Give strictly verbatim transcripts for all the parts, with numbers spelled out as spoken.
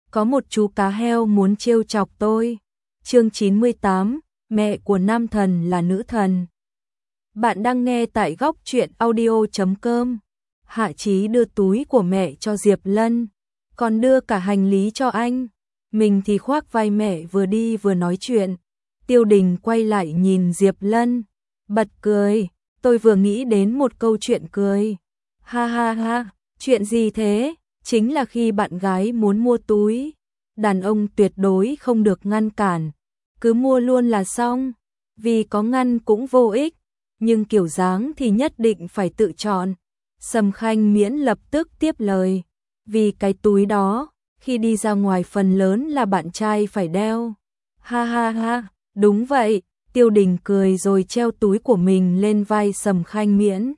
có một chú cá heo muốn trêu chọc tôi. Chương chín mươi tám, mẹ của nam thần là nữ thần. Bạn đang nghe tại góc truyện audio chấm com. Hạ Chí đưa túi của mẹ cho Diệp Lân, còn đưa cả hành lý cho anh. Mình thì khoác vai mẹ vừa đi vừa nói chuyện. Tiêu Đình quay lại nhìn Diệp Lân, bật cười. Tôi vừa nghĩ đến một câu chuyện cười. Ha ha ha, chuyện gì thế? Chính là khi bạn gái muốn mua túi, đàn ông tuyệt đối không được ngăn cản, cứ mua luôn là xong, vì có ngăn cũng vô ích, nhưng kiểu dáng thì nhất định phải tự chọn. Sầm Khanh Miễn lập tức tiếp lời, vì cái túi đó, khi đi ra ngoài phần lớn là bạn trai phải đeo. Ha ha ha, đúng vậy. Tiêu Đình cười rồi treo túi của mình lên vai Sầm Khanh Miễn.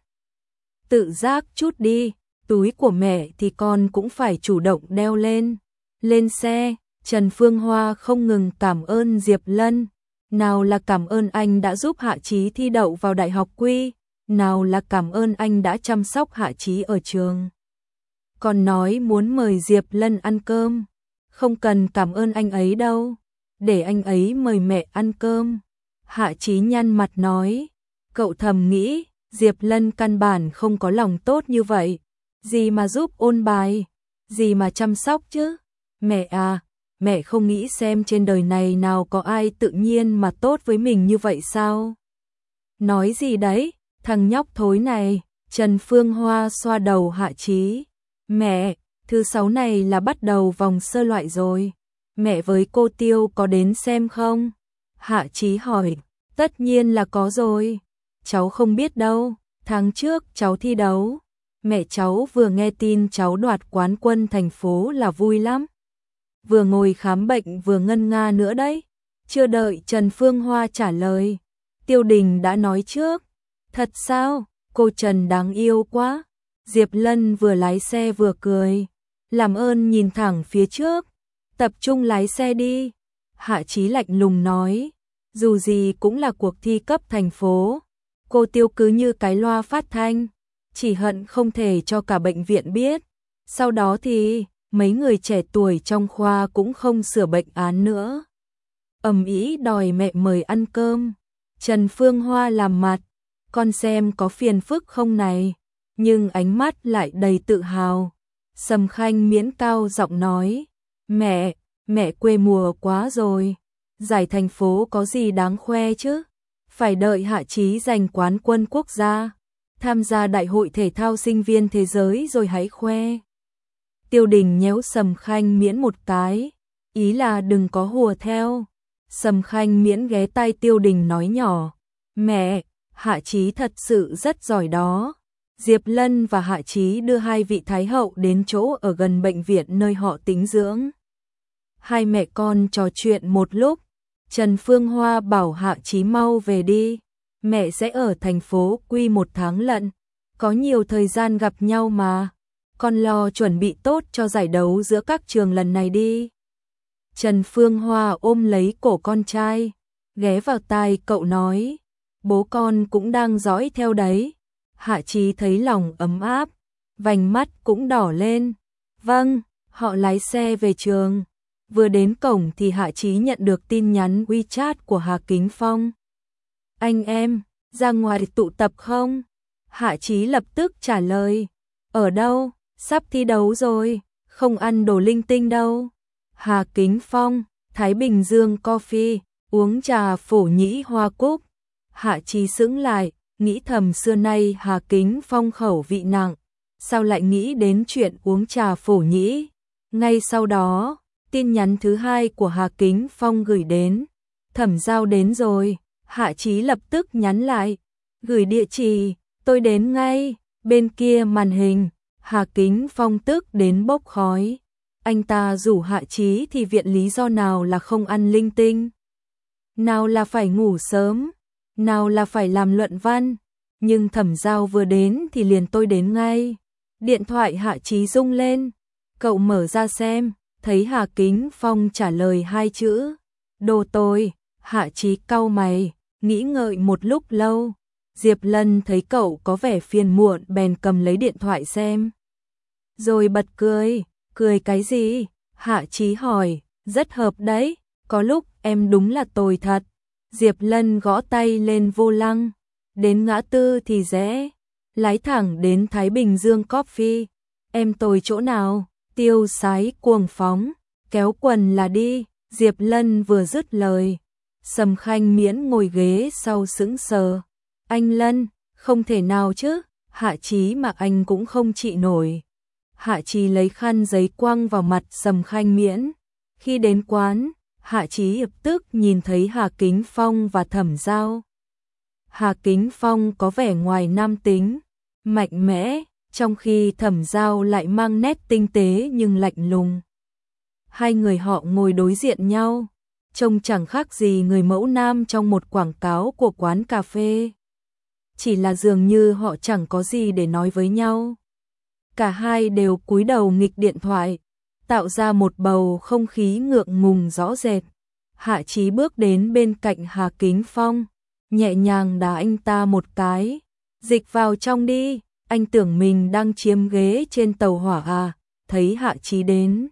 Tự giác chút đi, túi của mẹ thì con cũng phải chủ động đeo lên. Lên xe, Trần Phương Hoa không ngừng cảm ơn Diệp Lân. Nào là cảm ơn anh đã giúp Hạ Chí thi đậu vào đại học Quy, nào là cảm ơn anh đã chăm sóc Hạ Chí ở trường. Còn nói muốn mời Diệp Lân ăn cơm. Không cần cảm ơn anh ấy đâu, để anh ấy mời mẹ ăn cơm. Hạ Chí nhăn mặt nói, cậu thầm nghĩ, Diệp Lân căn bản không có lòng tốt như vậy. Gì mà giúp ôn bài, gì mà chăm sóc chứ. Mẹ à, mẹ không nghĩ xem trên đời này nào có ai tự nhiên mà tốt với mình như vậy sao? Nói gì đấy, thằng nhóc thối này. Trần Phương Hoa xoa đầu Hạ Chí. Mẹ, thứ sáu này là bắt đầu vòng sơ loại rồi. Mẹ với cô Tiêu có đến xem không? Hạ Chí hỏi. Tất nhiên là có rồi. Cháu không biết đâu, tháng trước cháu thi đấu. Mẹ cháu vừa nghe tin cháu đoạt quán quân thành phố là vui lắm. Vừa ngồi khám bệnh vừa ngân nga nữa đấy. Chưa đợi Trần Phương Hoa trả lời, Tiêu Đình đã nói trước. Thật sao? Cô Trần đáng yêu quá. Diệp Lân vừa lái xe vừa cười. Làm ơn nhìn thẳng phía trước. Tập trung lái xe đi. Hạ Chí lạnh lùng nói. Dù gì cũng là cuộc thi cấp thành phố. Cô Tiêu cứ như cái loa phát thanh, chỉ hận không thể cho cả bệnh viện biết. Sau đó thì mấy người trẻ tuổi trong khoa cũng không sửa bệnh án nữa. Ầm ĩ đòi mẹ mời ăn cơm. Trần Phương Hoa làm mặt, con xem có phiền phức không này, nhưng ánh mắt lại đầy tự hào. Sầm Khanh Miễn cao giọng nói, mẹ, mẹ quê mùa quá rồi. Giải thành phố có gì đáng khoe chứ? Phải đợi Hạ Chí giành quán quân quốc gia, tham gia đại hội thể thao sinh viên thế giới rồi hãy khoe. Tiêu Đình nhéo Sầm Khanh Miễn một cái, ý là đừng có hùa theo. Sầm Khanh Miễn ghé tai Tiêu Đình nói nhỏ, mẹ, Hạ Chí thật sự rất giỏi đó. Diệp Lân và Hạ Chí đưa hai vị thái hậu đến chỗ ở gần bệnh viện nơi họ tĩnh dưỡng. Hai mẹ con trò chuyện một lúc. Trần Phương Hoa bảo Hạ Chí mau về đi, mẹ sẽ ở thành phố Quy một tháng lận, có nhiều thời gian gặp nhau mà, con lo chuẩn bị tốt cho giải đấu giữa các trường lần này đi. Trần Phương Hoa ôm lấy cổ con trai, ghé vào tai cậu nói, bố con cũng đang dõi theo đấy. Hạ Chí thấy lòng ấm áp, vành mắt cũng đỏ lên. Vâng, họ lái xe về trường. Vừa đến cổng thì Hạ Chí nhận được tin nhắn WeChat của Hà Kính Phong. Anh em, ra ngoài tụ tập không? Hạ Chí lập tức trả lời. Ở đâu? Sắp thi đấu rồi, không ăn đồ linh tinh đâu. Hà Kính Phong, Thái Bình Dương Coffee, uống trà phổ nhĩ hoa cúc. Hạ Chí sững lại, nghĩ thầm xưa nay Hà Kính Phong khẩu vị nặng, sao lại nghĩ đến chuyện uống trà phổ nhĩ. Ngay sau đó, tin nhắn thứ hai của Hà Kính Phong gửi đến. Thẩm Giao đến rồi. Hạ Chí lập tức nhắn lại, gửi địa chỉ, tôi đến ngay. Bên kia màn hình, Hà Kính Phong tức đến bốc khói. Anh ta rủ Hạ Chí thì viện lý do nào là không ăn linh tinh, nào là phải ngủ sớm, nào là phải làm luận văn. Nhưng Thẩm Giao vừa đến thì liền tôi đến ngay. Điện thoại Hạ Chí rung lên, cậu mở ra xem, thấy Hà Kính Phong trả lời hai chữ, đồ tôi. Hạ Chí cau mày, nghĩ ngợi một lúc lâu. Diệp Lân thấy cậu có vẻ phiền muộn bèn cầm lấy điện thoại xem. Rồi bật cười, cười cái gì? Hạ Chí hỏi, rất hợp đấy, có lúc em đúng là tồi thật. Diệp Lân gõ tay lên vô lăng, đến ngã tư thì rẽ, lái thẳng đến Thái Bình Dương Coffee. Em tồi chỗ nào? Tiêu Sái cuồng phóng, kéo quần là đi. Diệp Lân vừa dứt lời, Sầm Khanh Miễn ngồi ghế sau sững sờ. Anh Lân, không thể nào chứ, Hạ Chí mà anh cũng không trị nổi. Hạ Chí lấy khăn giấy quăng vào mặt Sầm Khanh Miễn. Khi đến quán, Hạ Chí lập tức nhìn thấy Hà Kính Phong và Thẩm Giao. Hà Kính Phong có vẻ ngoài nam tính, mạnh mẽ, trong khi Thẩm Giao lại mang nét tinh tế nhưng lạnh lùng. Hai người họ ngồi đối diện nhau, trông chẳng khác gì người mẫu nam trong một quảng cáo của quán cà phê. Chỉ là dường như họ chẳng có gì để nói với nhau. Cả hai đều cúi đầu nghịch điện thoại, tạo ra một bầu không khí ngượng ngùng rõ rệt. Hạ Chí bước đến bên cạnh Hà Kính Phong, nhẹ nhàng đá anh ta một cái. Dịch vào trong đi, anh tưởng mình đang chiếm ghế trên tàu hỏa à, thấy Hạ Chí đến.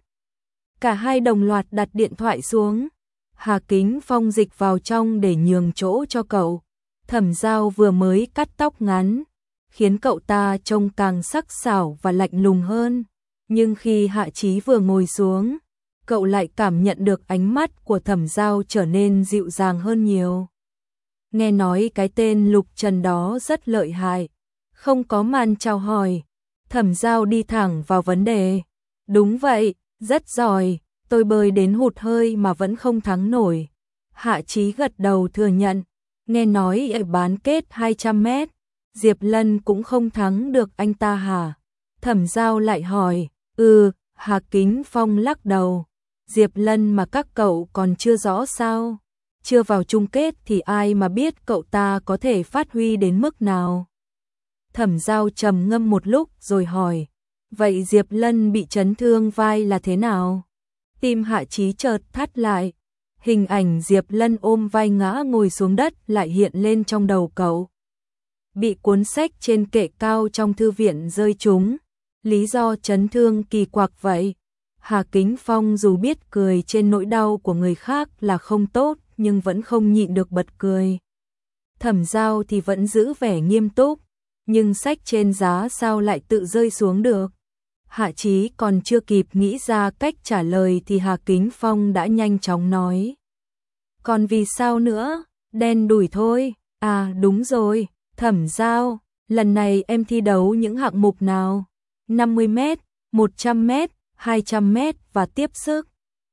Cả hai đồng loạt đặt điện thoại xuống. Hà Kính Phong dịch vào trong để nhường chỗ cho cậu. Thẩm Giao vừa mới cắt tóc ngắn, khiến cậu ta trông càng sắc sảo và lạnh lùng hơn. Nhưng khi Hạ Chí vừa ngồi xuống, cậu lại cảm nhận được ánh mắt của Thẩm Giao trở nên dịu dàng hơn nhiều. Nghe nói cái tên Lục Trần đó rất lợi hại. Không có màn chào hỏi, Thẩm Giao đi thẳng vào vấn đề. Đúng vậy, rất giỏi, tôi bơi đến hụt hơi mà vẫn không thắng nổi. Hạ Chí gật đầu thừa nhận. Nghe nói ở bán kết hai trăm mét, Diệp Lân cũng không thắng được anh ta hả? Thẩm Giao lại hỏi. Ừ, Hà Kính Phong lắc đầu. Diệp Lân mà các cậu còn chưa rõ sao? Chưa vào chung kết thì ai mà biết cậu ta có thể phát huy đến mức nào? Thẩm Giao trầm ngâm một lúc rồi hỏi. Vậy Diệp Lân bị chấn thương vai là thế nào? Tim Hạ Chí chợt thắt lại. Hình ảnh Diệp Lân ôm vai ngã ngồi xuống đất lại hiện lên trong đầu cậu. Bị cuốn sách trên kệ cao trong thư viện rơi trúng. Lý do chấn thương kỳ quặc vậy. Hà Kính Phong dù biết cười trên nỗi đau của người khác là không tốt nhưng vẫn không nhịn được bật cười. Thẩm Giao thì vẫn giữ vẻ nghiêm túc, nhưng sách trên giá sao lại tự rơi xuống được. Hạ Chí còn chưa kịp nghĩ ra cách trả lời thì Hà Kính Phong đã nhanh chóng nói. Còn vì sao nữa, đen đủi thôi. À đúng rồi, Thẩm Giao, lần này em thi đấu những hạng mục nào? năm mươi mét, một trăm mét, hai trăm mét và tiếp sức.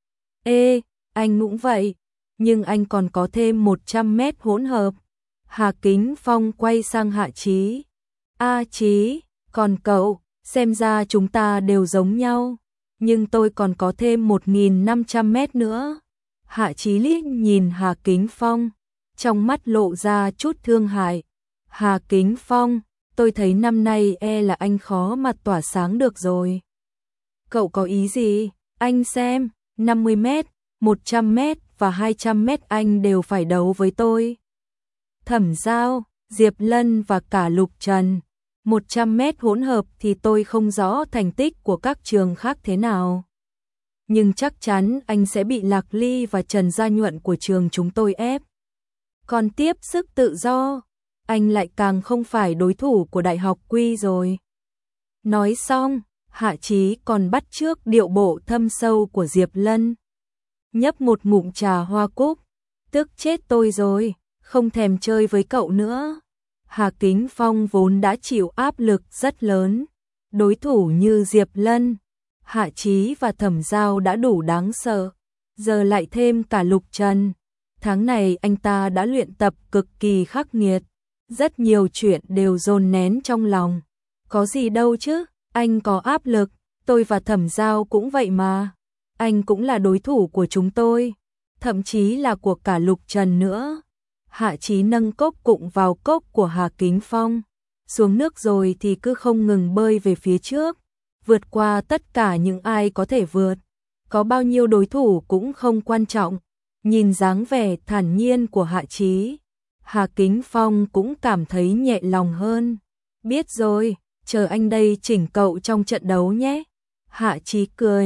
Ê, anh cũng vậy, nhưng anh còn có thêm một trăm mét hỗn hợp. Hà Kính Phong quay sang Hạ Chí. A Chí, còn cậu, xem ra chúng ta đều giống nhau, nhưng tôi còn có thêm một nghìn năm trăm mét nữa. Hạ Chí liếc nhìn Hà Kính Phong, trong mắt lộ ra chút thương hại. Hà Kính Phong, tôi thấy năm nay e là anh khó mà tỏa sáng được rồi. Cậu có ý gì? Anh xem, năm mươi mét, một trăm mét và hai trăm mét anh đều phải đấu với tôi. Thẩm Giao, Diệp Lân và cả Lục Trần. một trăm mét hỗn hợp thì tôi không rõ thành tích của các trường khác thế nào. Nhưng chắc chắn anh sẽ bị Lạc Ly và Trần Gia Nhuận của trường chúng tôi ép. Còn tiếp sức tự do, anh lại càng không phải đối thủ của Đại học Quy rồi. Nói xong, Hạ Chí còn bắt chước điệu bộ thâm sâu của Diệp Lân. Nhấp một ngụm trà hoa cúc, tức chết tôi rồi, không thèm chơi với cậu nữa. Hà Kính Phong vốn đã chịu áp lực rất lớn, đối thủ như Diệp Lân, Hạ Chí và Thẩm Giao đã đủ đáng sợ, giờ lại thêm cả Lục Trần. Tháng này anh ta đã luyện tập cực kỳ khắc nghiệt, rất nhiều chuyện đều dồn nén trong lòng. Có gì đâu chứ, anh có áp lực, tôi và Thẩm Giao cũng vậy mà. Anh cũng là đối thủ của chúng tôi, thậm chí là của cả Lục Trần nữa. Hạ Chí nâng cốc cụng vào cốc của Hà Kính Phong, xuống nước rồi thì cứ không ngừng bơi về phía trước, vượt qua tất cả những ai có thể vượt. Có bao nhiêu đối thủ cũng không quan trọng. Nhìn dáng vẻ thản nhiên của Hạ Chí, Hà Kính Phong cũng cảm thấy nhẹ lòng hơn. Biết rồi, chờ anh đây chỉnh cậu trong trận đấu nhé. Hạ Chí cười,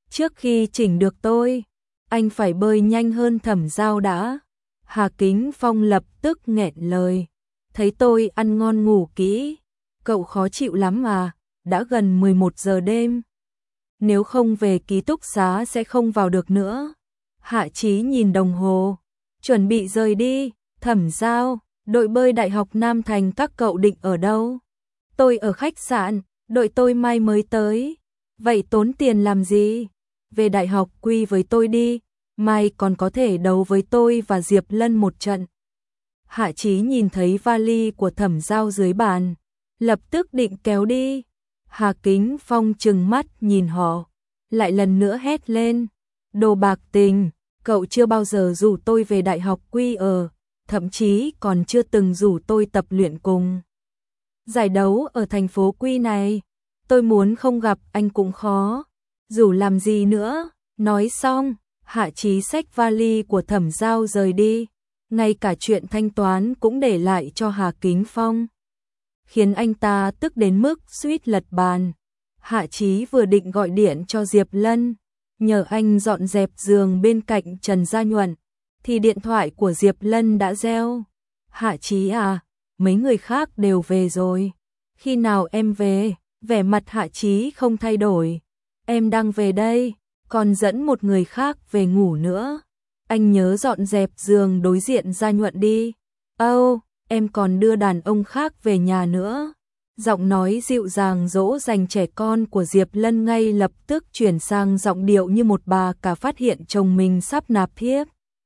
Trước khi chỉnh được tôi, anh phải bơi nhanh hơn Thẩm Giao đã. Hà Kính Phong lập tức nghẹn lời. Thấy tôi ăn ngon ngủ kỹ, cậu khó chịu lắm mà, đã gần mười một giờ đêm. Nếu không về ký túc xá sẽ không vào được nữa. Hạ Chí nhìn đồng hồ, chuẩn bị rời đi. Thẩm Giao, đội bơi Đại học Nam Thành các cậu định ở đâu? Tôi ở khách sạn, đội tôi mai mới tới. Vậy tốn tiền làm gì? Về đại học Quy với tôi đi, mai còn có thể đấu với tôi và Diệp Lân một trận. Hạ Chí nhìn thấy vali của Thẩm Giao dưới bàn, lập tức định kéo đi. Hà Kính Phong trừng mắt nhìn họ, lại lần nữa hét lên. Đồ bạc tình, cậu chưa bao giờ rủ tôi về đại học Quy ở, thậm chí còn chưa từng rủ tôi tập luyện cùng. Giải đấu ở thành phố Quy này, tôi muốn không gặp anh cũng khó, rủ làm gì nữa. Nói xong, Hạ Chí xách vali của Thẩm Giao rời đi, ngay cả chuyện thanh toán cũng để lại cho Hà Kính Phong, khiến anh ta tức đến mức suýt lật bàn. Hạ Chí vừa định gọi điện cho Diệp Lân, nhờ anh dọn dẹp giường bên cạnh Trần Gia Nhuận, thì điện thoại của Diệp Lân đã reo. Hạ Chí à, mấy người khác đều về rồi. Khi nào em về? Vẻ mặt Hạ Chí không thay đổi. Em đang về đây, còn dẫn một người khác về ngủ nữa. Anh nhớ dọn dẹp giường đối diện Gia Nhuận đi. Âu, oh, em còn đưa đàn ông khác về nhà nữa. Giọng nói dịu dàng dỗ dành trẻ con của Diệp Lân ngay lập tức chuyển sang giọng điệu như một bà cả phát hiện chồng mình sắp nạp thiếp.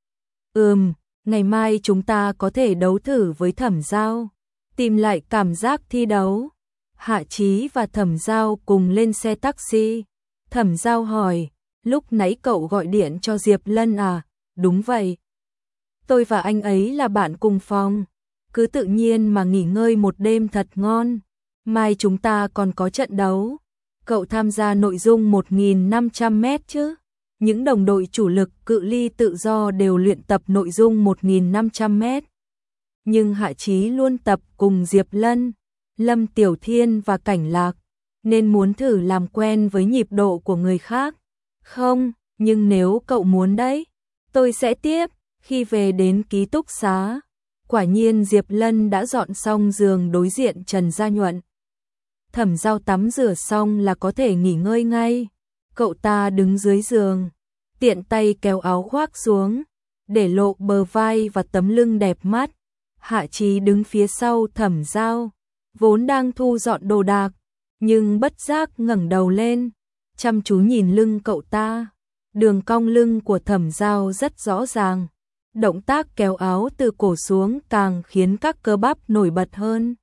Ừm, ngày mai chúng ta có thể đấu thử với Thẩm Giao, tìm lại cảm giác thi đấu. Hạ Chí và Thẩm Giao cùng lên xe taxi. Thẩm Giao hỏi, lúc nãy cậu gọi điện cho Diệp Lân à? Đúng vậy. Tôi và anh ấy là bạn cùng phòng. Cứ tự nhiên mà nghỉ ngơi một đêm thật ngon. Mai chúng ta còn có trận đấu. Cậu tham gia nội dung một nghìn năm trăm mét chứ? Những đồng đội chủ lực cự ly tự do đều luyện tập nội dung một nghìn năm trăm mét. Nhưng Hạ Chí luôn tập cùng Diệp Lân, Lâm Tiểu Thiên và Cảnh Lạc, nên muốn thử làm quen với nhịp độ của người khác. Không, nhưng nếu cậu muốn đấy, tôi sẽ tiếp. Khi về đến ký túc xá, quả nhiên Diệp Lân đã dọn xong giường đối diện Trần Gia Nhuận. Thẩm Giao tắm rửa xong là có thể nghỉ ngơi ngay. Cậu ta đứng dưới giường, tiện tay kéo áo khoác xuống, để lộ bờ vai và tấm lưng đẹp mắt. Hạ Chí đứng phía sau Thẩm Giao, vốn đang thu dọn đồ đạc, nhưng bất giác ngẩng đầu lên, chăm chú nhìn lưng cậu ta. Đường cong lưng của Thẩm Giao rất rõ ràng, động tác kéo áo từ cổ xuống càng khiến các cơ bắp nổi bật hơn.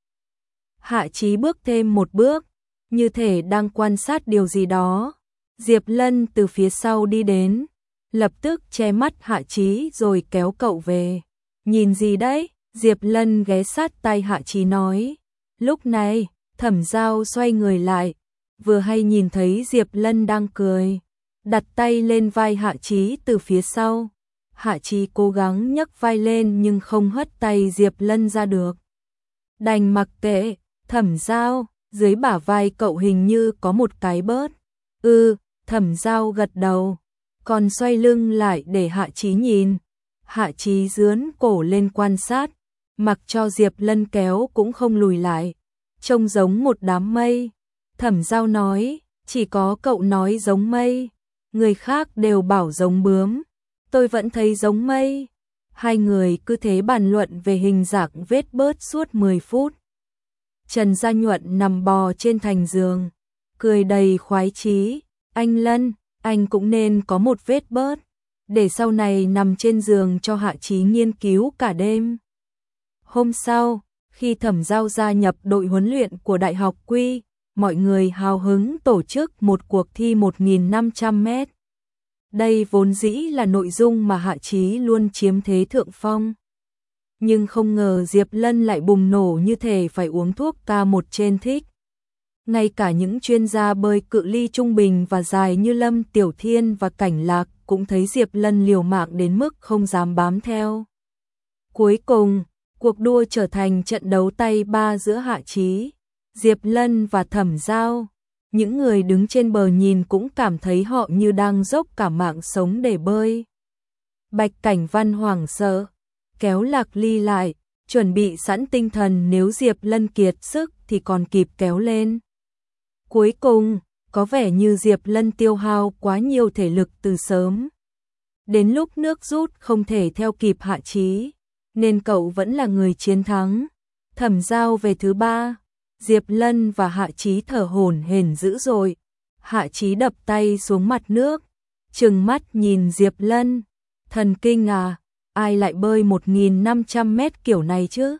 Hạ Chí bước thêm một bước, như thể đang quan sát điều gì đó. Diệp Lân từ phía sau đi đến, lập tức che mắt Hạ Chí rồi kéo cậu về. Nhìn gì đấy? Diệp Lân ghé sát tai Hạ Chí nói. Lúc này, Thẩm Giao xoay người lại, vừa hay nhìn thấy Diệp Lân đang cười, đặt tay lên vai Hạ Chí từ phía sau. Hạ Chí cố gắng nhấc vai lên nhưng không hất tay Diệp Lân ra được. Đành mặc kệ. Thẩm Giao, dưới bả vai cậu hình như có một cái bớt. Ừ, Thẩm Giao gật đầu, còn xoay lưng lại để Hạ Chí nhìn. Hạ Chí dướn cổ lên quan sát, mặc cho Diệp Lân kéo cũng không lùi lại, trông giống một đám mây. Thẩm Giao nói, chỉ có cậu nói giống mây, người khác đều bảo giống bướm, tôi vẫn thấy giống mây. Hai người cứ thế bàn luận về hình dạng vết bớt suốt mười phút. Trần Gia Nhuận nằm bò trên thành giường, cười đầy khoái chí. Anh Lân, anh cũng nên có một vết bớt, để sau này nằm trên giường cho Hạ Chí nghiên cứu cả đêm. Hôm sau, khi Thẩm Giao gia nhập đội huấn luyện của Đại học Quy, mọi người hào hứng tổ chức một cuộc thi một nghìn năm trăm mét. Đây vốn dĩ là nội dung mà Hạ Chí luôn chiếm thế thượng phong. Nhưng không ngờ Diệp Lân lại bùng nổ như thể phải uống thuốc ca một trên thích. Ngay cả những chuyên gia bơi cự ly trung bình và dài như Lâm Tiểu Thiên và Cảnh Lạc cũng thấy Diệp Lân liều mạng đến mức không dám bám theo. Cuối cùng, cuộc đua trở thành trận đấu tay ba giữa Hạ Chí, Diệp Lân và Thẩm Giao. những người đứng trên bờ nhìn cũng cảm thấy họ như đang dốc cả mạng sống để bơi. Bạch Cảnh Văn hoảng sợ, kéo Lạc Ly lại, chuẩn bị sẵn tinh thần nếu Diệp Lân kiệt sức thì còn kịp kéo lên. Cuối cùng, có vẻ như Diệp Lân tiêu hao quá nhiều thể lực từ sớm. Đến lúc nước rút không thể theo kịp Hạ Chí, nên cậu vẫn là người chiến thắng. Thẩm Giao về thứ ba, Diệp Lân và Hạ Chí thở hổn hển dữ dội. Hạ Chí đập tay xuống mặt nước, trừng mắt nhìn Diệp Lân. Thần kinh à, ai lại bơi một nghìn năm trăm mét kiểu này chứ?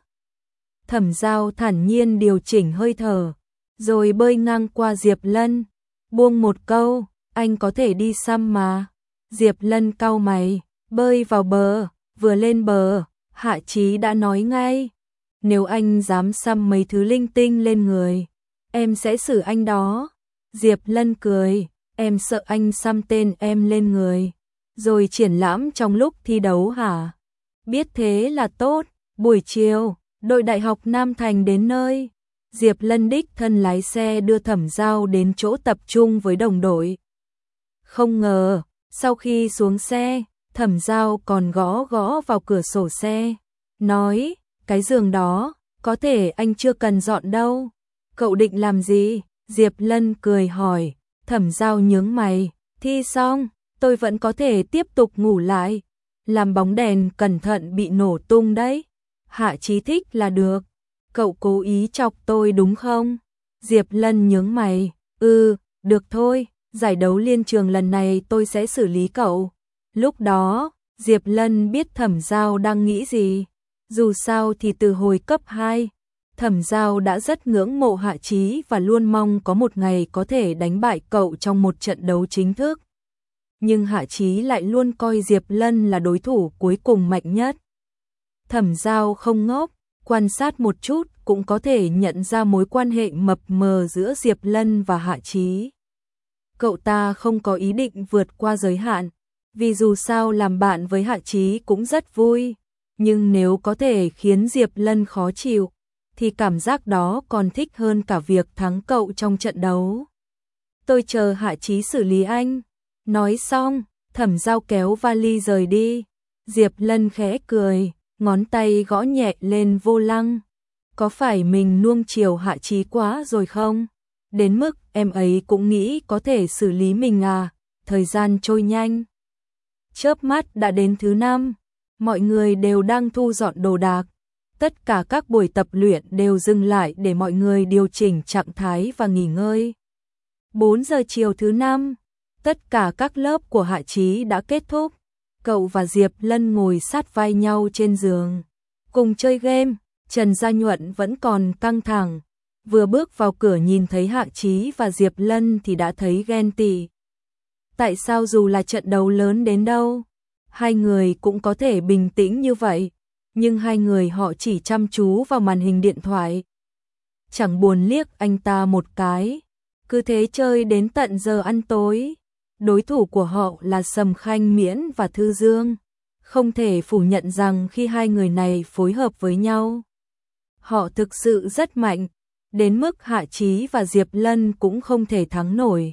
Thẩm Giao thản nhiên điều chỉnh hơi thở, rồi bơi ngang qua Diệp Lân, buông một câu, anh có thể đi xăm mà. Diệp Lân cau mày, bơi vào bờ, vừa lên bờ, Hạ Chí đã nói ngay, nếu anh dám xăm mấy thứ linh tinh lên người, em sẽ xử anh đó. Diệp Lân cười, em sợ anh xăm tên em lên người, rồi triển lãm trong lúc thi đấu hả? Biết thế là tốt. Buổi chiều, đội Đại học Nam Thành đến nơi. Diệp Lân đích thân lái xe đưa Thẩm Giao đến chỗ tập trung với đồng đội. Không ngờ, sau khi xuống xe, Thẩm Giao còn gõ gõ vào cửa sổ xe, nói, cái giường đó, có thể anh chưa cần dọn đâu. Cậu định làm gì? Diệp Lân cười hỏi. Thẩm Giao nhướng mày, thi xong, tôi vẫn có thể tiếp tục ngủ lại. Làm bóng đèn cẩn thận bị nổ tung đấy. Hạ Chí thích là được. Cậu cố ý chọc tôi đúng không? Diệp Lân nhướng mày, ừ, được thôi, giải đấu liên trường lần này tôi sẽ xử lý cậu. Lúc đó, Diệp Lân biết Thẩm Giao đang nghĩ gì. Dù sao thì từ hồi cấp hai, Thẩm Giao đã rất ngưỡng mộ Hạ Chí và luôn mong có một ngày có thể đánh bại cậu trong một trận đấu chính thức. Nhưng Hạ Chí lại luôn coi Diệp Lân là đối thủ cuối cùng mạnh nhất. Thẩm Giao không ngốc, quan sát một chút cũng có thể nhận ra mối quan hệ mập mờ giữa Diệp Lân và Hạ Chí. Cậu ta không có ý định vượt qua giới hạn, vì dù sao làm bạn với Hạ Chí cũng rất vui, nhưng nếu có thể khiến Diệp Lân khó chịu, thì cảm giác đó còn thích hơn cả việc thắng cậu trong trận đấu. Tôi chờ Hạ Chí xử lý anh. Nói xong, Thẩm Giao kéo vali rời đi. Diệp Lân khẽ cười, ngón tay gõ nhẹ lên vô lăng. Có phải mình nuông chiều Hạ Chí quá rồi không? Đến mức em ấy cũng nghĩ có thể xử lý mình à? Thời gian trôi nhanh. Chớp mắt đã đến thứ năm, mọi người đều đang thu dọn đồ đạc. Tất cả các buổi tập luyện đều dừng lại để mọi người điều chỉnh trạng thái và nghỉ ngơi. bốn giờ chiều thứ năm, tất cả các lớp của Hạ Chí đã kết thúc. Cậu và Diệp Lân ngồi sát vai nhau trên giường, cùng chơi game. Trần Gia Nhuận vẫn còn căng thẳng, vừa bước vào cửa nhìn thấy Hạ Chí và Diệp Lân thì đã thấy ghen tị. Tại sao dù là trận đấu lớn đến đâu, hai người cũng có thể bình tĩnh như vậy, nhưng hai người họ chỉ chăm chú vào màn hình điện thoại. Chẳng buồn liếc anh ta một cái, cứ thế chơi đến tận giờ ăn tối. Đối thủ của họ là Sầm Khanh Miễn và Thư Dương. Không thể phủ nhận rằng khi hai người này phối hợp với nhau, họ thực sự rất mạnh, đến mức Hạ Chí và Diệp Lân cũng không thể thắng nổi.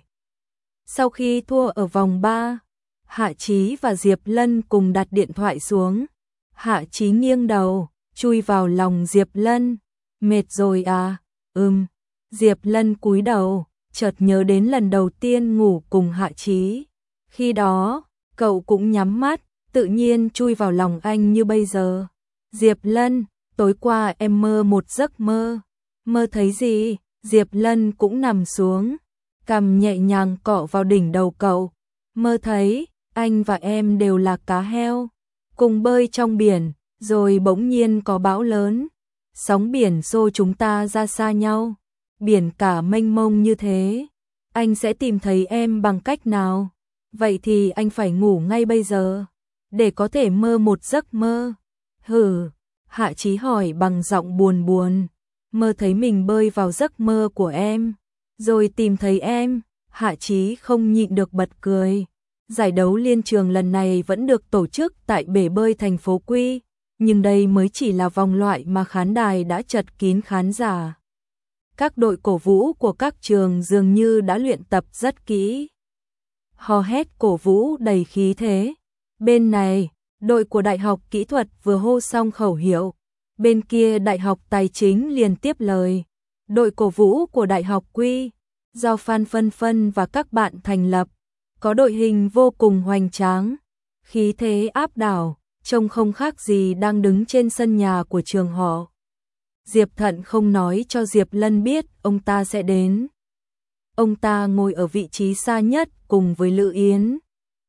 Sau khi thua ở vòng ba, Hạ Chí và Diệp Lân cùng đặt điện thoại xuống. Hạ Chí nghiêng đầu, chui vào lòng Diệp Lân. Mệt rồi à? Ừm. Diệp Lân cúi đầu, chợt nhớ đến lần đầu tiên ngủ cùng Hạ Chí. Khi đó, cậu cũng nhắm mắt, tự nhiên chui vào lòng anh như bây giờ. Diệp Lân, tối qua em mơ một giấc mơ. Mơ thấy gì? Diệp Lân cũng nằm xuống, cằm nhẹ nhàng cọ vào đỉnh đầu cậu. Mơ thấy, anh và em đều là cá heo, cùng bơi trong biển, rồi bỗng nhiên có bão lớn. Sóng biển xô chúng ta ra xa nhau. Biển cả mênh mông như thế, anh sẽ tìm thấy em bằng cách nào? Vậy thì anh phải ngủ ngay bây giờ, để có thể mơ một giấc mơ. Hừ, Hạ Chí hỏi bằng giọng buồn buồn. Mơ thấy mình bơi vào giấc mơ của em, rồi tìm thấy em. Hạ Chí không nhịn được bật cười. Giải đấu liên trường lần này vẫn được tổ chức tại bể bơi thành phố Quy, nhưng đây mới chỉ là vòng loại mà khán đài đã chật kín khán giả. Các đội cổ vũ của các trường dường như đã luyện tập rất kỹ. Hò hét cổ vũ đầy khí thế. Bên này, đội của Đại học Kỹ thuật vừa hô xong khẩu hiệu. Bên kia Đại học Tài chính liền tiếp lời. Đội cổ vũ của Đại học Quy, do Phan Phân Phân và các bạn thành lập, có đội hình vô cùng hoành tráng, khí thế áp đảo, trông không khác gì đang đứng trên sân nhà của trường họ. Diệp Thận không nói cho Diệp Lân biết ông ta sẽ đến. Ông ta ngồi ở vị trí xa nhất cùng với Lữ Yến.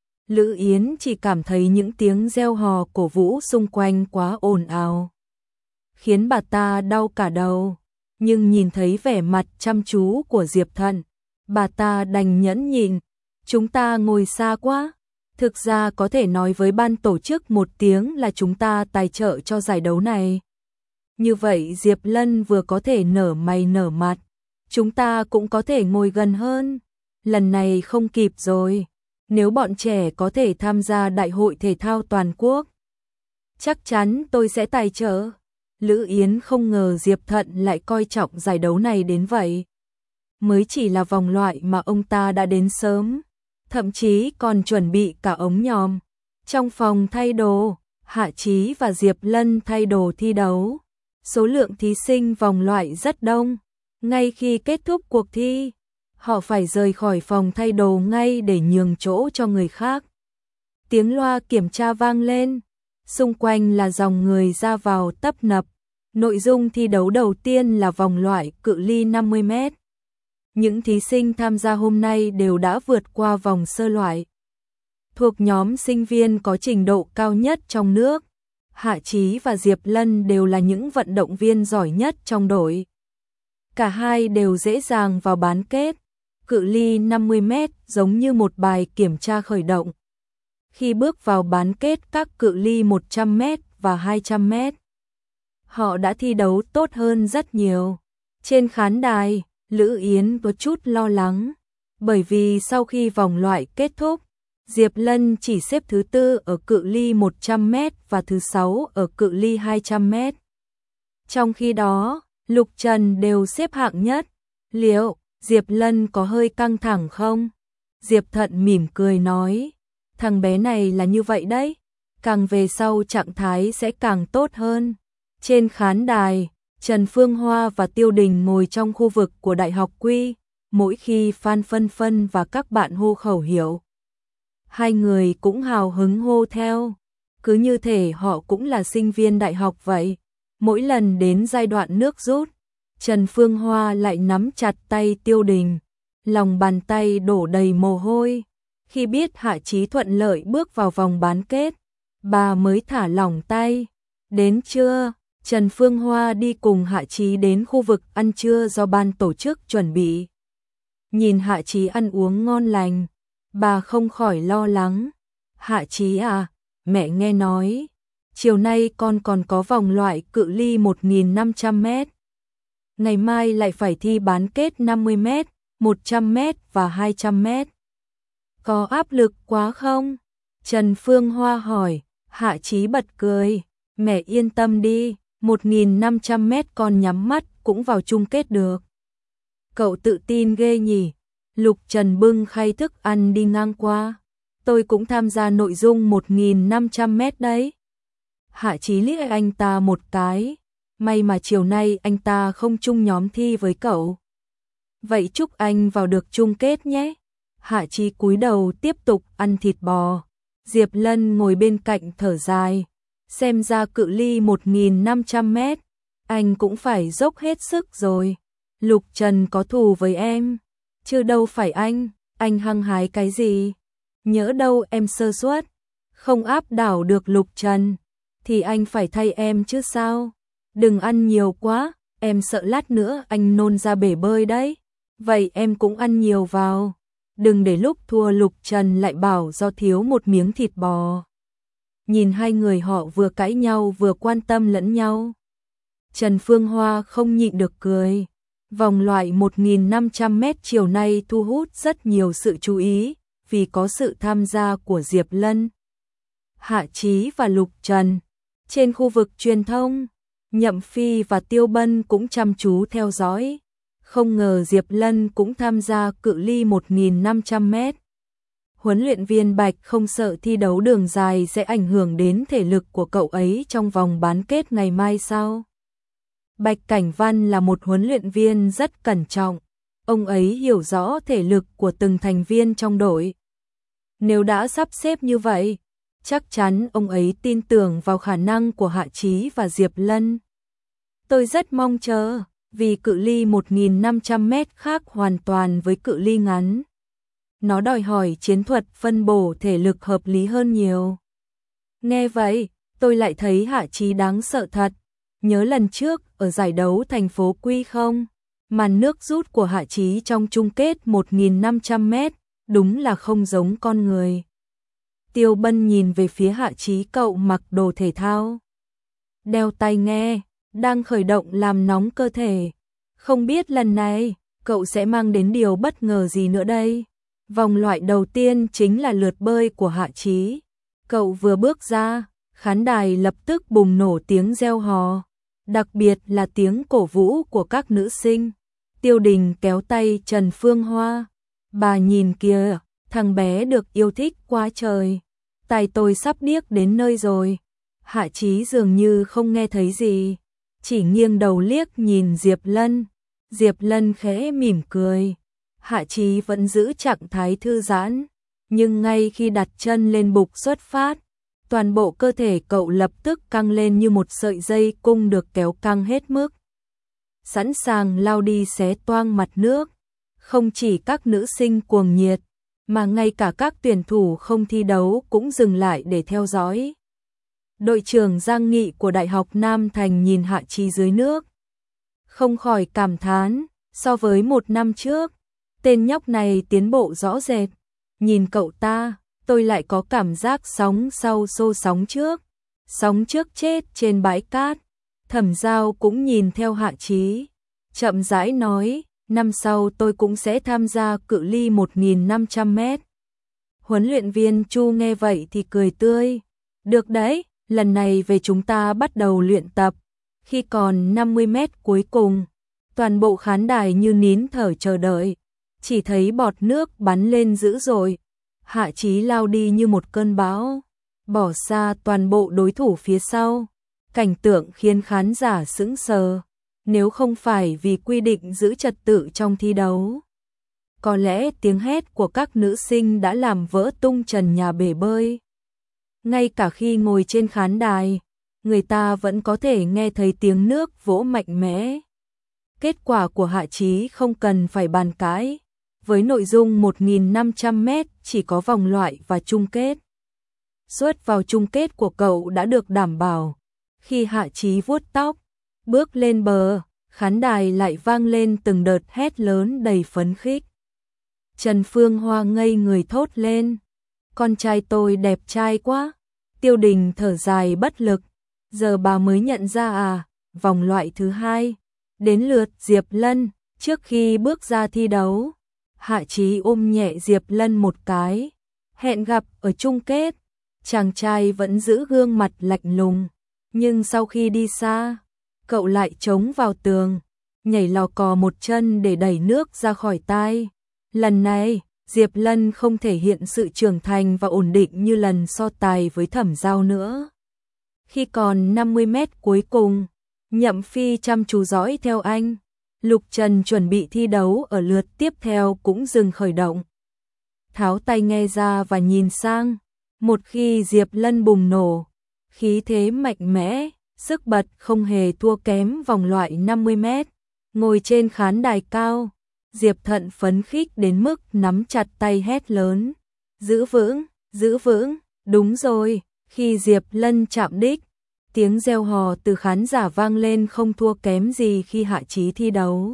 Lữ Yến chỉ cảm thấy những tiếng reo hò cổ vũ xung quanh quá ồn ào, khiến bà ta đau cả đầu. Nhưng nhìn thấy vẻ mặt chăm chú của Diệp Thận, bà ta đành nhẫn nhịn. Chúng ta ngồi xa quá. Thực ra có thể nói với ban tổ chức một tiếng là chúng ta tài trợ cho giải đấu này. Như vậy Diệp Lân vừa có thể nở mày nở mặt. Chúng ta cũng có thể ngồi gần hơn. Lần này không kịp rồi. Nếu bọn trẻ có thể tham gia đại hội thể thao toàn quốc, chắc chắn tôi sẽ tài trợ. Lữ Yến không ngờ Diệp Thận lại coi trọng giải đấu này đến vậy. Mới chỉ là vòng loại mà ông ta đã đến sớm, thậm chí còn chuẩn bị cả ống nhòm. Trong phòng thay đồ, Hạ Chí và Diệp Lân thay đồ thi đấu. Số lượng thí sinh vòng loại rất đông. Ngay khi kết thúc cuộc thi, họ phải rời khỏi phòng thay đồ ngay để nhường chỗ cho người khác. Tiếng loa kiểm tra vang lên. Xung quanh là dòng người ra vào tấp nập. Nội dung thi đấu đầu tiên là vòng loại cự ly năm mươi mét. Những thí sinh tham gia hôm nay đều đã vượt qua vòng sơ loại. Thuộc nhóm sinh viên có trình độ cao nhất trong nước. Hạ Chí và Diệp Lân đều là những vận động viên giỏi nhất trong đội. Cả hai đều dễ dàng vào bán kết. Cự ly năm mươi mét giống như một bài kiểm tra khởi động. Khi bước vào bán kết các cự ly một trăm mét và hai trăm mét, họ đã thi đấu tốt hơn rất nhiều. Trên khán đài, Lữ Yến có chút lo lắng, bởi vì sau khi vòng loại kết thúc, Diệp Lân chỉ xếp thứ tư ở cự ly một trăm mét và thứ sáu ở cự ly hai trăm mét. Trong khi đó, Lục Trần đều xếp hạng nhất. Liệu Diệp Lân có hơi căng thẳng không? Diệp Thận mỉm cười nói, thằng bé này là như vậy đấy, càng về sau trạng thái sẽ càng tốt hơn. Trên khán đài, Trần Phương Hoa và Tiêu Đình ngồi trong khu vực của Đại học Quy, mỗi khi Phan Phân Phân và các bạn hô khẩu hiệu, hai người cũng hào hứng hô theo, cứ như thể họ cũng là sinh viên đại học vậy. Mỗi lần đến giai đoạn nước rút, Trần Phương Hoa lại nắm chặt tay Tiêu Đình, lòng bàn tay đổ đầy mồ hôi. Khi biết Hạ Chí thuận lợi bước vào vòng bán kết, bà mới thả lỏng tay. Đến trưa, Trần Phương Hoa đi cùng Hạ Chí đến khu vực ăn trưa do ban tổ chức chuẩn bị. Nhìn Hạ Chí ăn uống ngon lành, bà không khỏi lo lắng. Hạ Chí à, mẹ nghe nói, chiều nay con còn có vòng loại cự ly một nghìn năm trăm mét. Ngày mai lại phải thi bán kết năm mươi mét, một trăm mét và hai trăm mét. Có áp lực quá không? Trần Phương Hoa hỏi. Hạ Chí bật cười. Mẹ yên tâm đi, một nghìn năm trăm mét con nhắm mắt cũng vào chung kết được. Cậu tự tin ghê nhỉ? Lục Trần bưng khay thức ăn đi ngang qua. Tôi cũng tham gia nội dung một nghìn năm trăm mét đấy. Hạ Chí liếc anh ta một cái. May mà chiều nay anh ta không chung nhóm thi với cậu. Vậy chúc anh vào được chung kết nhé. Hạ Chí cúi đầu tiếp tục ăn thịt bò. Diệp Lân ngồi bên cạnh thở dài. Xem ra cự ly một nghìn năm trăm mét, anh cũng phải dốc hết sức rồi. Lục Trần có thù với em, chứ đâu phải anh, anh hăng hái cái gì. Nhỡ đâu em sơ suất, không áp đảo được Lục Trần, thì anh phải thay em chứ sao. Đừng ăn nhiều quá, em sợ lát nữa anh nôn ra bể bơi đấy. Vậy em cũng ăn nhiều vào, đừng để lúc thua Lục Trần lại bảo do thiếu một miếng thịt bò. Nhìn hai người họ vừa cãi nhau vừa quan tâm lẫn nhau, Trần Phương Hoa không nhịn được cười. Vòng loại một nghìn năm trăm mét chiều nay thu hút rất nhiều sự chú ý, vì có sự tham gia của Diệp Lân, Hạ Chí và Lục Trần. Trên khu vực truyền thông, Nhậm Phi và Tiêu Bân cũng chăm chú theo dõi. Không ngờ Diệp Lân cũng tham gia cự ly một nghìn năm trăm mét. Huấn luyện viên Bạch không sợ thi đấu đường dài sẽ ảnh hưởng đến thể lực của cậu ấy trong vòng bán kết ngày mai sao? Bạch Cảnh Văn là một huấn luyện viên rất cẩn trọng. Ông ấy hiểu rõ thể lực của từng thành viên trong đội. Nếu đã sắp xếp như vậy, chắc chắn ông ấy tin tưởng vào khả năng của Hạ Chí và Diệp Lân. Tôi rất mong chờ, vì cự ly một nghìn năm trăm mét khác hoàn toàn với cự ly ngắn. Nó đòi hỏi chiến thuật phân bổ thể lực hợp lý hơn nhiều. Nghe vậy, tôi lại thấy Hạ Chí đáng sợ thật. Nhớ lần trước ở giải đấu thành phố Quy không? Màn nước rút của Hạ Chí trong chung kết một nghìn năm trăm mét, đúng là không giống con người. Tiêu Bân nhìn về phía Hạ Chí, cậu mặc đồ thể thao, đeo tai nghe, đang khởi động làm nóng cơ thể. Không biết lần này, cậu sẽ mang đến điều bất ngờ gì nữa đây? Vòng loại đầu tiên chính là lượt bơi của Hạ Chí. Cậu vừa bước ra, khán đài lập tức bùng nổ tiếng reo hò, đặc biệt là tiếng cổ vũ của các nữ sinh. Tiêu Đình kéo tay Trần Phương Hoa. Bà nhìn kìa, thằng bé được yêu thích quá trời. Tai tôi sắp điếc đến nơi rồi. Hạ Chí dường như không nghe thấy gì, chỉ nghiêng đầu liếc nhìn Diệp Lân. Diệp Lân khẽ mỉm cười. Hạ Chí vẫn giữ trạng thái thư giãn, nhưng ngay khi đặt chân lên bục xuất phát, toàn bộ cơ thể cậu lập tức căng lên như một sợi dây cung được kéo căng hết mức, sẵn sàng lao đi xé toang mặt nước. Không chỉ các nữ sinh cuồng nhiệt, mà ngay cả các tuyển thủ không thi đấu cũng dừng lại để theo dõi. Đội trưởng Giang Nghị của Đại học Nam Thành nhìn Hạ Chí dưới nước, không khỏi cảm thán, so với một năm trước, tên nhóc này tiến bộ rõ rệt. Nhìn cậu ta, tôi lại có cảm giác sóng sau xô sóng trước, sóng trước chết trên bãi cát. Thẩm Giao cũng nhìn theo Hạ Chí, chậm rãi nói, năm sau tôi cũng sẽ tham gia cự ly một nghìn năm trăm mét. Huấn luyện viên Chu nghe vậy thì cười tươi, được đấy, lần này về chúng ta bắt đầu luyện tập. Khi còn năm mươi mét cuối cùng, toàn bộ khán đài như nín thở chờ đợi, chỉ thấy bọt nước bắn lên dữ dội. Hạ Chí lao đi như một cơn bão, bỏ xa toàn bộ đối thủ phía sau. Cảnh tượng khiến khán giả sững sờ, nếu không phải vì quy định giữ trật tự trong thi đấu, có lẽ tiếng hét của các nữ sinh đã làm vỡ tung trần nhà bể bơi. Ngay cả khi ngồi trên khán đài, người ta vẫn có thể nghe thấy tiếng nước vỗ mạnh mẽ. Kết quả của Hạ Chí không cần phải bàn cãi. Với nội dung một nghìn năm trăm mét chỉ có vòng loại và chung kết. Suất vào chung kết của cậu đã được đảm bảo. Khi Hạ Chí vuốt tóc, bước lên bờ, khán đài lại vang lên từng đợt hét lớn đầy phấn khích. Trần Phương Hoa ngây người thốt lên, con trai tôi đẹp trai quá. Tiêu Đình thở dài bất lực, giờ bà mới nhận ra à, vòng loại thứ hai, đến lượt Diệp Lân. Trước khi bước ra thi đấu, Hạ Chí ôm nhẹ Diệp Lân một cái, hẹn gặp ở chung kết. Chàng trai vẫn giữ gương mặt lạnh lùng, nhưng sau khi đi xa, cậu lại chống vào tường, nhảy lò cò một chân để đẩy nước ra khỏi tai. Lần này, Diệp Lân không thể hiện sự trưởng thành và ổn định như lần so tài với Thẩm Giao nữa. Khi còn năm mươi mét cuối cùng, Nhậm Phi chăm chú dõi theo anh. Lục Trần chuẩn bị thi đấu ở lượt tiếp theo cũng dừng khởi động. Tháo tai nghe ra và nhìn sang. Một khi Diệp Lân bùng nổ, khí thế mạnh mẽ, sức bật không hề thua kém vòng loại năm mươi mét. Ngồi trên khán đài cao, Diệp Thận phấn khích đến mức nắm chặt tay hét lớn. Giữ vững, giữ vững, đúng rồi. Khi Diệp Lân chạm đích, tiếng reo hò từ khán giả vang lên không thua kém gì khi Hạ Chí thi đấu.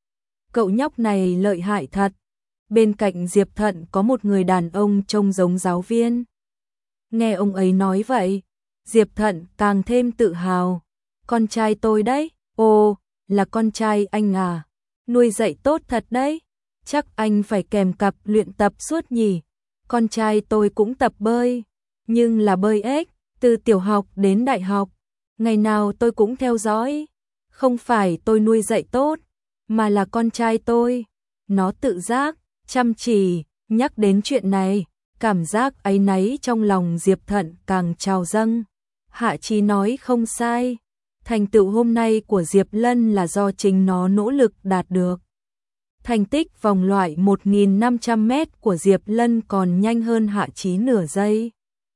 Cậu nhóc này lợi hại thật. Bên cạnh Diệp Thận có một người đàn ông trông giống giáo viên. Nghe ông ấy nói vậy, Diệp Thận càng thêm tự hào. Con trai tôi đấy, ồ, là con trai anh à, nuôi dạy tốt thật đấy. Chắc anh phải kèm cặp luyện tập suốt nhỉ. Con trai tôi cũng tập bơi, nhưng là bơi ếch, từ tiểu học đến đại học. Ngày nào tôi cũng theo dõi. Không phải tôi nuôi dạy tốt, mà là con trai tôi. Nó tự giác, chăm chỉ, nhắc đến chuyện này, cảm giác áy náy trong lòng Diệp Thận càng trào dâng. Hạ Chí nói không sai, thành tựu hôm nay của Diệp Lân là do chính nó nỗ lực đạt được. Thành tích vòng loại một nghìn năm trăm mét của Diệp Lân còn nhanh hơn Hạ Chí nửa giây.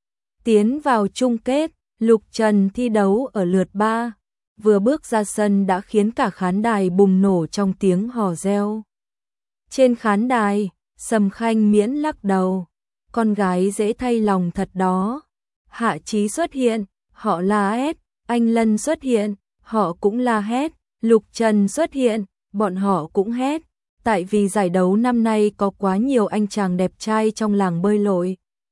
Tiến vào chung kết, Lục Trần thi đấu ở lượt ba, vừa bước ra sân đã khiến cả khán đài bùng nổ trong tiếng hò reo. Trên khán đài, Sầm Khanh Miễn lắc đầu, con gái dễ thay lòng thật đó. Hạ Chí xuất hiện, họ la hét, anh Lân xuất hiện, họ cũng la hét, Lục Trần xuất hiện, bọn họ cũng hét, tại vì giải đấu năm nay có quá nhiều anh chàng đẹp trai trong làng bơi lội.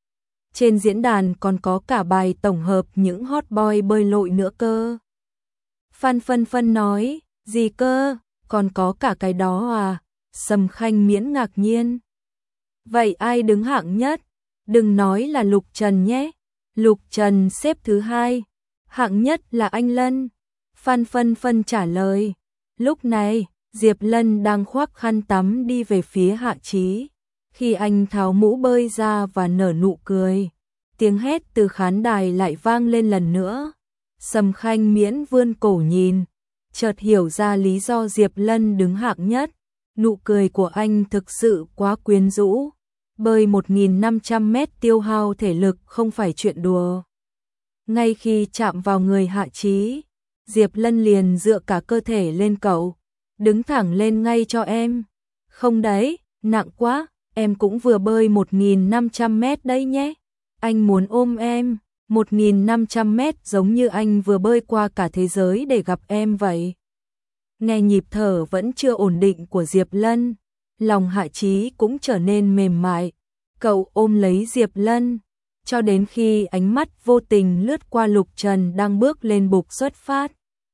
Trên diễn đàn còn có cả bài tổng hợp những hot boy bơi lội nữa cơ. Phan Phân Phân nói, gì cơ, còn có cả cái đó à? Sầm Khanh Miễn ngạc nhiên. Vậy ai đứng hạng nhất? Đừng nói là Lục Trần nhé. Lục Trần xếp thứ hai, hạng nhất là anh Lân. Phan Phân Phân trả lời. Lúc này, Diệp Lân đang khoác khăn tắm đi về phía Hạ Chí. Khi anh tháo mũ bơi ra và nở nụ cười, tiếng hét từ khán đài lại vang lên lần nữa. Sầm Khanh Miễn vươn cổ nhìn, chợt hiểu ra lý do Diệp Lân đứng hạng nhất. Nụ cười của anh thực sự quá quyến rũ. Bơi một nghìn năm trăm mét tiêu hao thể lực không phải chuyện đùa. Ngay khi chạm vào người Hạ Chí, Diệp Lân liền dựa cả cơ thể lên cậu. Đứng thẳng lên ngay cho em. Không đấy, nặng quá, em cũng vừa bơi một nghìn năm trăm mét đấy nhé. Anh muốn ôm em, một nghìn năm trăm mét giống như anh vừa bơi qua cả thế giới để gặp em vậy. Nghe nhịp thở vẫn chưa ổn định của Diệp Lân, lòng Hạ Chí cũng trở nên mềm mại. Cậu ôm lấy Diệp Lân, cho đến khi ánh mắt vô tình lướt qua Lục Trần đang bước lên bục xuất phát.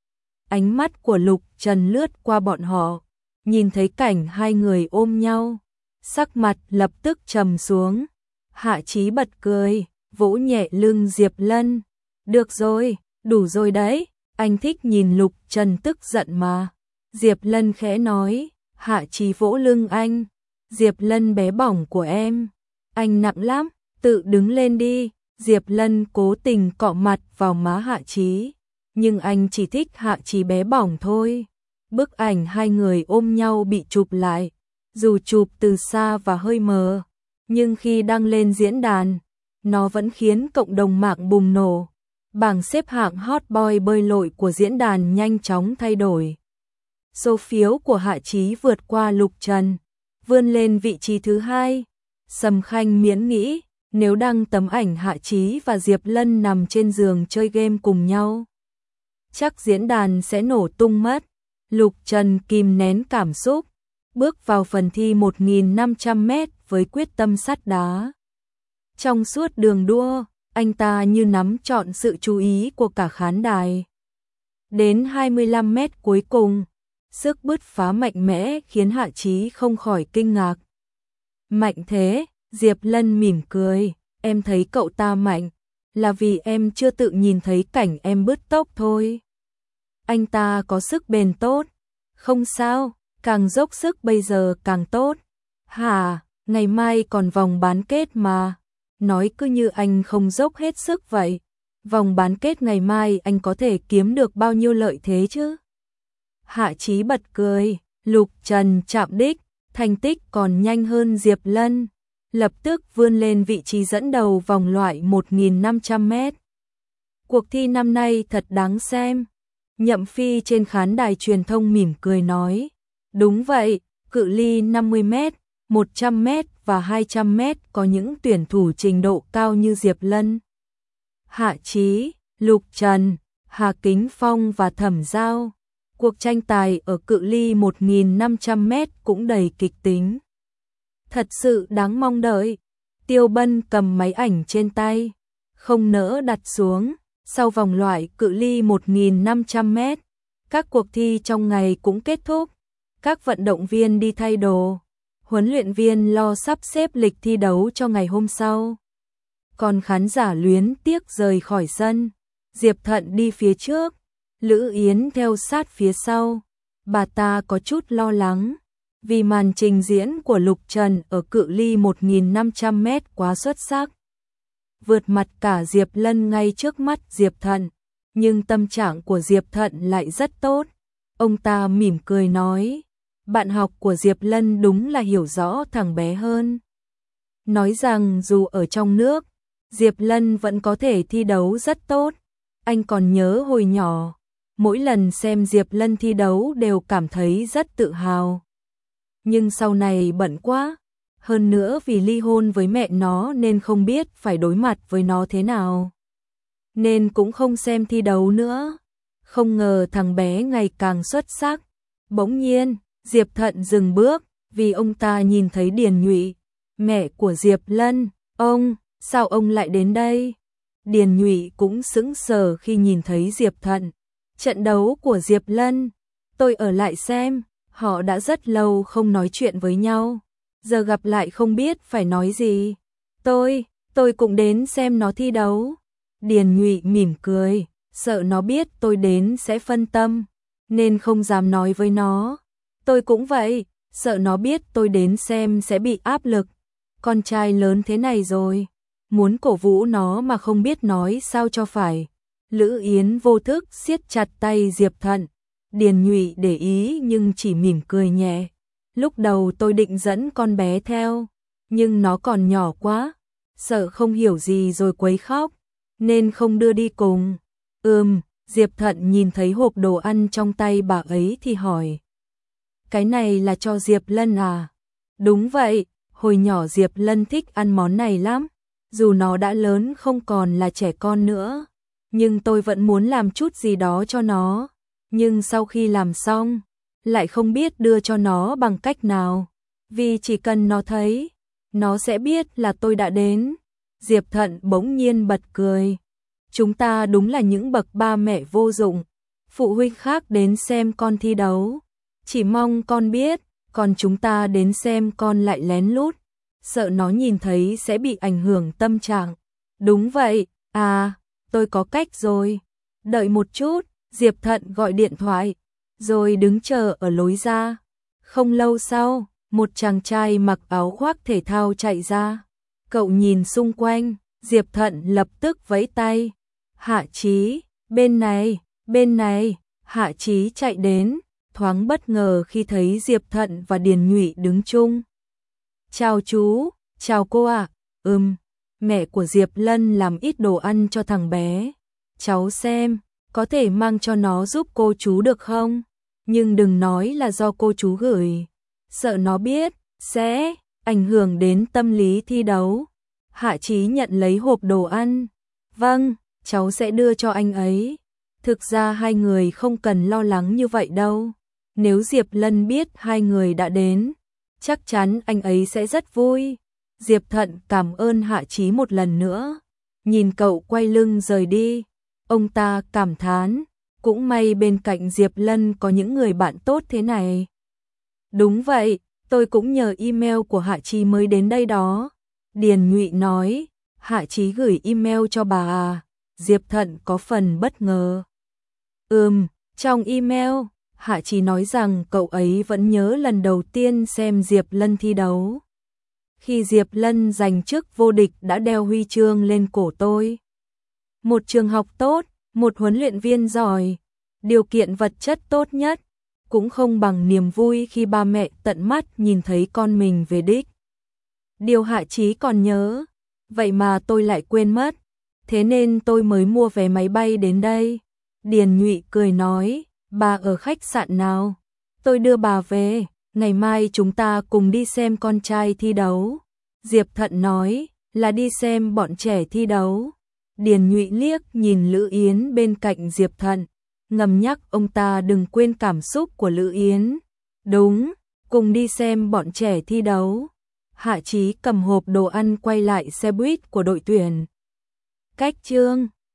Ánh mắt của Lục Trần lướt qua bọn họ, nhìn thấy cảnh hai người ôm nhau, sắc mặt lập tức trầm xuống. Hạ Chí bật cười, vỗ nhẹ lưng Diệp Lân. Được rồi, đủ rồi đấy, anh thích nhìn Lục Trần tức giận mà. Diệp Lân khẽ nói. Hạ Chí vỗ lưng anh. Diệp Lân bé bỏng của em, anh nặng lắm, tự đứng lên đi. Diệp Lân cố tình cọ mặt vào má Hạ Chí, nhưng anh chỉ thích Hạ Chí bé bỏng thôi. Bức ảnh hai người ôm nhau bị chụp lại, dù chụp từ xa và hơi mờ, nhưng khi đăng lên diễn đàn, nó vẫn khiến cộng đồng mạng bùng nổ. Bảng xếp hạng hot boy bơi lội của diễn đàn nhanh chóng thay đổi. Số phiếu của Hạ Chí vượt qua Lục Trần, vươn lên vị trí thứ hai. Sầm Khanh Miễn nghĩ, nếu đăng tấm ảnh Hạ Chí và Diệp Lân nằm trên giường chơi game cùng nhau, chắc diễn đàn sẽ nổ tung mất. Lục Trần kìm nén cảm xúc, bước vào phần thi một nghìn năm trăm mét với quyết tâm sắt đá. Trong suốt đường đua, anh ta như nắm trọn sự chú ý của cả khán đài. Đến hai mươi lăm mét cuối cùng, sức bứt phá mạnh mẽ khiến Hạ Chí không khỏi kinh ngạc. Mạnh thế, Diệp Lân mỉm cười, em thấy cậu ta mạnh, là vì em chưa tự nhìn thấy cảnh em bứt tốc thôi. Anh ta có sức bền tốt, không sao, càng dốc sức bây giờ càng tốt. Hả, ngày mai còn vòng bán kết mà, nói cứ như anh không dốc hết sức vậy. Vòng bán kết ngày mai anh có thể kiếm được bao nhiêu lợi thế chứ? Hạ Chí bật cười, Lục Trần chạm đích, thành tích còn nhanh hơn Diệp Lân, lập tức vươn lên vị trí dẫn đầu vòng loại một nghìn năm trăm mét. Cuộc thi năm nay thật đáng xem. Nhậm Phi trên khán đài truyền thông mỉm cười nói, đúng vậy, cự ly năm mươi mét, một trăm mét và hai trăm mét có những tuyển thủ trình độ cao như Diệp Lân, Hạ Chí, Lục Trần, Hà Kính Phong và Thẩm Giao. Cuộc tranh tài ở cự ly một nghìn năm trăm mét cũng đầy kịch tính. Thật sự đáng mong đợi. Tiêu Bân cầm máy ảnh trên tay, không nỡ đặt xuống. Sau vòng loại cự ly một nghìn năm trăm mét, các cuộc thi trong ngày cũng kết thúc. Các vận động viên đi thay đồ, huấn luyện viên lo sắp xếp lịch thi đấu cho ngày hôm sau. Còn khán giả luyến tiếc rời khỏi sân. Diệp Thận đi phía trước, Lữ Yến theo sát phía sau. bà ta có chút lo lắng, vì màn trình diễn của Lục Trần ở cự ly một nghìn năm trăm mét quá xuất sắc. Vượt mặt cả Diệp Lân ngay trước mắt Diệp Thận, nhưng tâm trạng của Diệp Thận lại rất tốt. Ông ta mỉm cười nói, bạn học của Diệp Lân đúng là hiểu rõ thằng bé hơn. Nói rằng dù ở trong nước, Diệp Lân vẫn có thể thi đấu rất tốt. Anh còn nhớ hồi nhỏ, mỗi lần xem Diệp Lân thi đấu đều cảm thấy rất tự hào. Nhưng sau này bận quá, hơn nữa vì ly hôn với mẹ nó nên không biết phải đối mặt với nó thế nào. Nên cũng không xem thi đấu nữa. Không ngờ thằng bé ngày càng xuất sắc. Bỗng nhiên, Diệp Thận dừng bước, vì ông ta nhìn thấy Điền Nhụy, mẹ của Diệp Lân. Ông, sao ông lại đến đây? Điền Nhụy cũng sững sờ khi nhìn thấy Diệp Thận. Trận đấu của Diệp Lân, tôi ở lại xem, họ đã rất lâu không nói chuyện với nhau. Giờ gặp lại không biết phải nói gì. Tôi, tôi cũng đến xem nó thi đấu. Điền Nhụy mỉm cười, sợ nó biết tôi đến sẽ phân tâm, nên không dám nói với nó. Tôi cũng vậy, sợ nó biết tôi đến xem sẽ bị áp lực. Con trai lớn thế này rồi, muốn cổ vũ nó mà không biết nói sao cho phải. Lữ Yến vô thức siết chặt tay Diệp Thận. Điền Nhụy để ý nhưng chỉ mỉm cười nhẹ. Lúc đầu tôi định dẫn con bé theo, nhưng nó còn nhỏ quá, sợ không hiểu gì rồi quấy khóc, nên không đưa đi cùng. Ừm, Diệp Thận nhìn thấy hộp đồ ăn trong tay bà ấy thì hỏi. Cái này là cho Diệp Lân à? Đúng vậy, hồi nhỏ Diệp Lân thích ăn món này lắm, dù nó đã lớn không còn là trẻ con nữa. Nhưng tôi vẫn muốn làm chút gì đó cho nó. Nhưng sau khi làm xong, lại không biết đưa cho nó bằng cách nào. Vì chỉ cần nó thấy, nó sẽ biết là tôi đã đến. Diệp Thận bỗng nhiên bật cười. Chúng ta đúng là những bậc ba mẹ vô dụng. Phụ huynh khác đến xem con thi đấu, chỉ mong con biết, còn chúng ta đến xem con lại lén lút, sợ nó nhìn thấy sẽ bị ảnh hưởng tâm trạng. Đúng vậy, à, tôi có cách rồi. Đợi một chút, Diệp Thận gọi điện thoại, rồi đứng chờ ở lối ra. Không lâu sau, một chàng trai mặc áo khoác thể thao chạy ra. Cậu nhìn xung quanh, Diệp Thận lập tức vẫy tay. Hạ Chí, bên này, bên này. Hạ Chí chạy đến, thoáng bất ngờ khi thấy Diệp Thận và Điền Nhụy đứng chung. Chào chú, chào cô ạ. À. Ừm, mẹ của Diệp Lân làm ít đồ ăn cho thằng bé. Cháu xem, có thể mang cho nó giúp cô chú được không? Nhưng đừng nói là do cô chú gửi. Sợ nó biết, sẽ ảnh hưởng đến tâm lý thi đấu. Hạ Chí nhận lấy hộp đồ ăn. Vâng, cháu sẽ đưa cho anh ấy. Thực ra hai người không cần lo lắng như vậy đâu. Nếu Diệp Lân biết hai người đã đến, chắc chắn anh ấy sẽ rất vui. Diệp Thận cảm ơn Hạ Chí một lần nữa. Nhìn cậu quay lưng rời đi, ông ta cảm thán, cũng may bên cạnh Diệp Lân có những người bạn tốt thế này. Đúng vậy, tôi cũng nhờ email của Hạ Chí mới đến đây đó. Điền Nhụy nói, Hạ Chí gửi email cho bà à? Diệp Thận có phần bất ngờ. Ừm, trong email, Hạ Chí nói rằng cậu ấy vẫn nhớ lần đầu tiên xem Diệp Lân thi đấu. Khi Diệp Lân giành chức vô địch đã đeo huy chương lên cổ tôi. Một trường học tốt, một huấn luyện viên giỏi, điều kiện vật chất tốt nhất, cũng không bằng niềm vui khi ba mẹ tận mắt nhìn thấy con mình về đích. Điều Hạ Chí còn nhớ, vậy mà tôi lại quên mất, thế nên tôi mới mua vé máy bay đến đây. Điền Nhụy cười nói, bà ở khách sạn nào? Tôi đưa bà về, ngày mai chúng ta cùng đi xem con trai thi đấu. Diệp Thận nói, là đi xem bọn trẻ thi đấu. Điền Nhụy liếc nhìn Lữ Yến bên cạnh Diệp Thận, ngầm nhắc ông ta đừng quên cảm xúc của Lữ Yến. Đúng, cùng đi xem bọn trẻ thi đấu. Hạ Chí cầm hộp đồ ăn quay lại xe buýt của đội tuyển. Cách chương